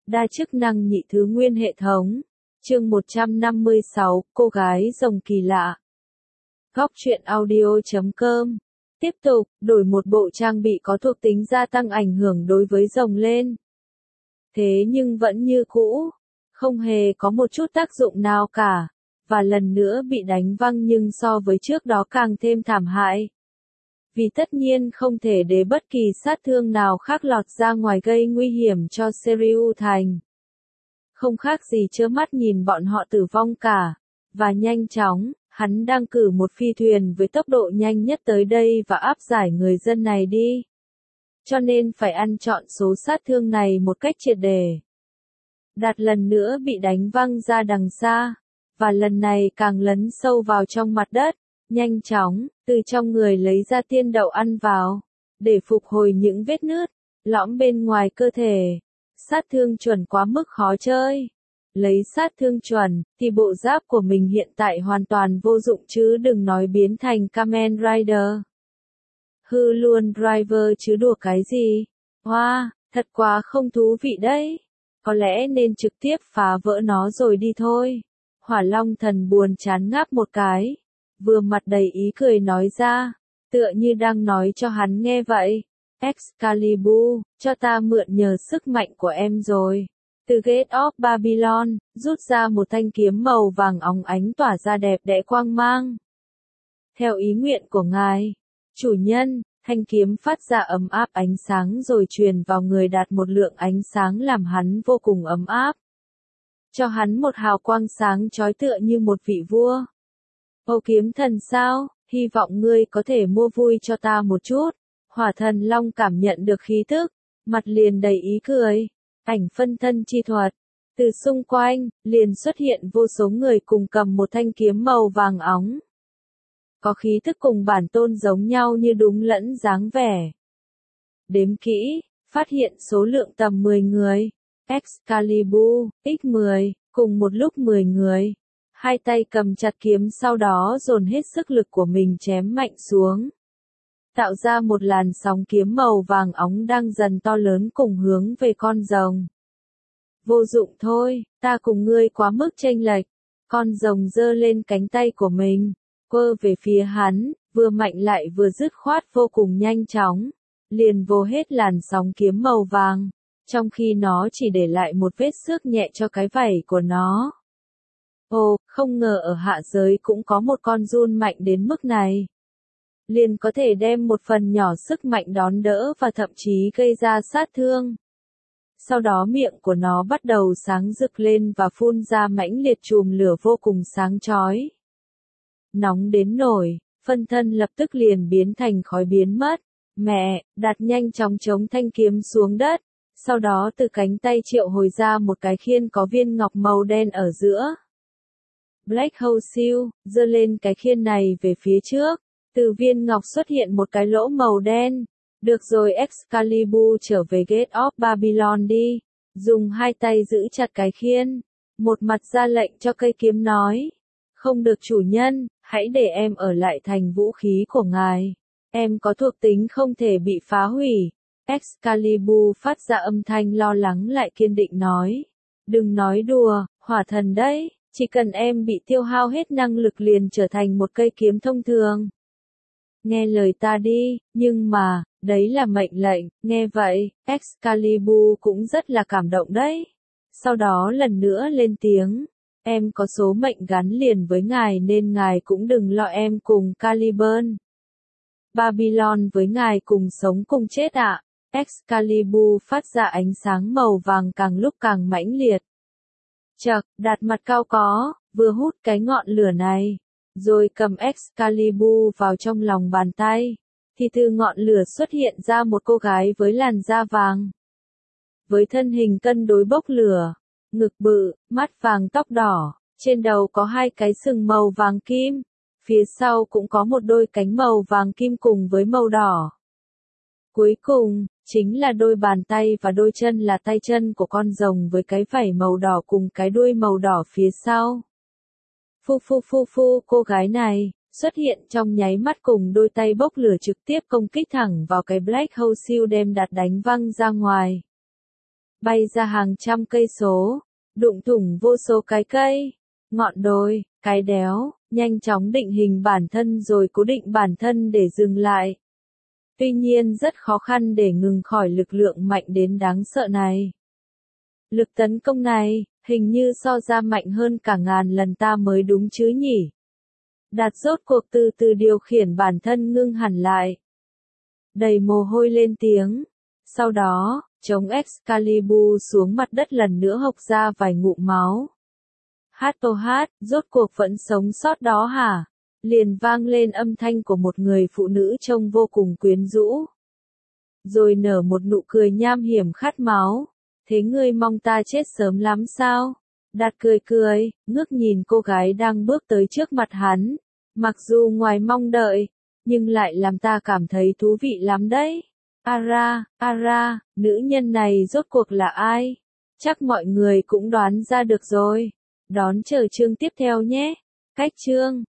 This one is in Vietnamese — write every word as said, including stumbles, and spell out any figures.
Đa chức năng nhị thứ nguyên hệ thống. Chương một trăm năm mươi sáu, cô gái rồng kỳ lạ. Góc truyện audio chấm com. Tiếp tục, đổi một bộ trang bị có thuộc tính gia tăng ảnh hưởng đối với rồng lên. Thế nhưng vẫn như cũ, không hề có một chút tác dụng nào cả, và lần nữa bị đánh văng nhưng so với trước đó càng thêm thảm hại. Vì tất nhiên không thể để bất kỳ sát thương nào khác lọt ra ngoài gây nguy hiểm cho Seriu Thành. Không khác gì trơ mắt nhìn bọn họ tử vong cả, và nhanh chóng, hắn đang cử một phi thuyền với tốc độ nhanh nhất tới đây và áp giải người dân này đi. Cho nên phải ăn trọn số sát thương này một cách triệt để. Đạt lần nữa bị đánh văng ra đằng xa, và lần này càng lấn sâu vào trong mặt đất, nhanh chóng, từ trong người lấy ra tiên đậu ăn vào, để phục hồi những vết nứt, lõm bên ngoài cơ thể. Sát thương chuẩn quá mức khó chơi. Lấy sát thương chuẩn, thì bộ giáp của mình hiện tại hoàn toàn vô dụng chứ đừng nói biến thành Kamen Rider. Hư luôn Driver chứ đùa cái gì. Hoa, wow, thật quá không thú vị đấy. Có lẽ nên trực tiếp phá vỡ nó rồi đi thôi. Hỏa Long Thần buồn chán ngáp một cái, vừa mặt đầy ý cười nói ra, tựa như đang nói cho hắn nghe vậy. Excalibur, cho ta mượn nhờ sức mạnh của em rồi. Từ Gate of Babylon, rút ra một thanh kiếm màu vàng óng ánh tỏa ra đẹp đẽ quang mang. Theo ý nguyện của ngài, chủ nhân, thanh kiếm phát ra ấm áp ánh sáng rồi truyền vào người Đạt một lượng ánh sáng làm hắn vô cùng ấm áp. Cho hắn một hào quang sáng chói tựa như một vị vua. Ô kiếm thần sao, hy vọng ngươi có thể mua vui cho ta một chút. Hỏa Thần Long cảm nhận được khí tức, mặt liền đầy ý cười. Ảnh phân thân chi thuật. Từ xung quanh, liền xuất hiện vô số người cùng cầm một thanh kiếm màu vàng óng. Có khí tức cùng bản tôn giống nhau như đúng lẫn dáng vẻ. Đếm kỹ, phát hiện số lượng tầm mười người. Excalibur, nhân mười, cùng một lúc mười người. Hai tay cầm chặt kiếm sau đó dồn hết sức lực của mình chém mạnh xuống. Tạo ra một làn sóng kiếm màu vàng óng đang dần to lớn cùng hướng về con rồng. Vô dụng thôi, ta cùng ngươi quá mức chênh lệch. Con rồng giơ lên cánh tay của mình, quơ về phía hắn, vừa mạnh lại vừa dứt khoát vô cùng nhanh chóng, liền vô hết làn sóng kiếm màu vàng, trong khi nó chỉ để lại một vết xước nhẹ cho cái vảy của nó. Ồ, không ngờ ở hạ giới cũng có một con giun mạnh đến mức này. Liền có thể đem một phần nhỏ sức mạnh đón đỡ và thậm chí gây ra sát thương. Sau đó miệng của nó bắt đầu sáng rực lên và phun ra mãnh liệt chùm lửa vô cùng sáng chói. Nóng đến nổi, phân thân lập tức liền biến thành khói biến mất. Mẹ, Đạt nhanh chóng chống thanh kiếm xuống đất, sau đó từ cánh tay triệu hồi ra một cái khiên có viên ngọc màu đen ở giữa. Black Hole Shield, giơ lên cái khiên này về phía trước. Từ viên ngọc xuất hiện một cái lỗ màu đen. Được rồi, Excalibur trở về Gate of Babylon đi. Dùng hai tay giữ chặt cái khiên. Một mặt ra lệnh cho cây kiếm nói. Không được chủ nhân, hãy để em ở lại thành vũ khí của ngài. Em có thuộc tính không thể bị phá hủy. Excalibur phát ra âm thanh lo lắng lại kiên định nói. Đừng nói đùa, hỏa thần đấy. Chỉ cần em bị tiêu hao hết năng lực liền trở thành một cây kiếm thông thường. Nghe lời ta đi, nhưng mà, đấy là mệnh lệnh, nghe vậy, Excalibur cũng rất là cảm động đấy. Sau đó lần nữa lên tiếng, em có số mệnh gắn liền với ngài nên ngài cũng đừng lo em cùng Caliburn. Babylon với ngài cùng sống cùng chết ạ. Excalibur phát ra ánh sáng màu vàng càng lúc càng mãnh liệt. Chậc, Đạt mặt cao có, vừa hút cái ngọn lửa này. Rồi cầm Excalibur vào trong lòng bàn tay, thì từ ngọn lửa xuất hiện ra một cô gái với làn da vàng. Với thân hình cân đối bốc lửa, ngực bự, mắt vàng tóc đỏ, trên đầu có hai cái sừng màu vàng kim, phía sau cũng có một đôi cánh màu vàng kim cùng với màu đỏ. Cuối cùng, chính là đôi bàn tay và đôi chân là tay chân của con rồng với cái vảy màu đỏ cùng cái đuôi màu đỏ phía sau. Phu phu phu phu, cô gái này, xuất hiện trong nháy mắt cùng đôi tay bốc lửa trực tiếp công kích thẳng vào cái Black Hole Shield đem Đạt đánh văng ra ngoài. bay ra hàng trăm cây số, đụng thủng vô số cái cây, ngọn đồi, cái đéo, nhanh chóng định hình bản thân rồi cố định bản thân để dừng lại. Tuy nhiên rất khó khăn để ngừng khỏi lực lượng mạnh đến đáng sợ này. Lực tấn công này, hình như so ra mạnh hơn cả ngàn lần ta mới đúng chứ nhỉ? Đạt rốt cuộc từ từ điều khiển bản thân ngưng hẳn lại. Đầy mồ hôi lên tiếng. Sau đó, chống Excalibur xuống mặt đất lần nữa hộc ra vài ngụm máu. Hát ô hát, rốt cuộc vẫn sống sót đó hả? Liền vang lên âm thanh của một người phụ nữ trông vô cùng quyến rũ. Rồi nở một nụ cười nham hiểm khát máu. Thế ngươi mong ta chết sớm lắm sao? Đạt cười cười, ngước nhìn cô gái đang bước tới trước mặt hắn. Mặc dù ngoài mong đợi, nhưng lại làm ta cảm thấy thú vị lắm đấy. Ara, Ara, nữ nhân này rốt cuộc là ai? Chắc mọi người cũng đoán ra được rồi. Đón chờ chương tiếp theo nhé. Cách chương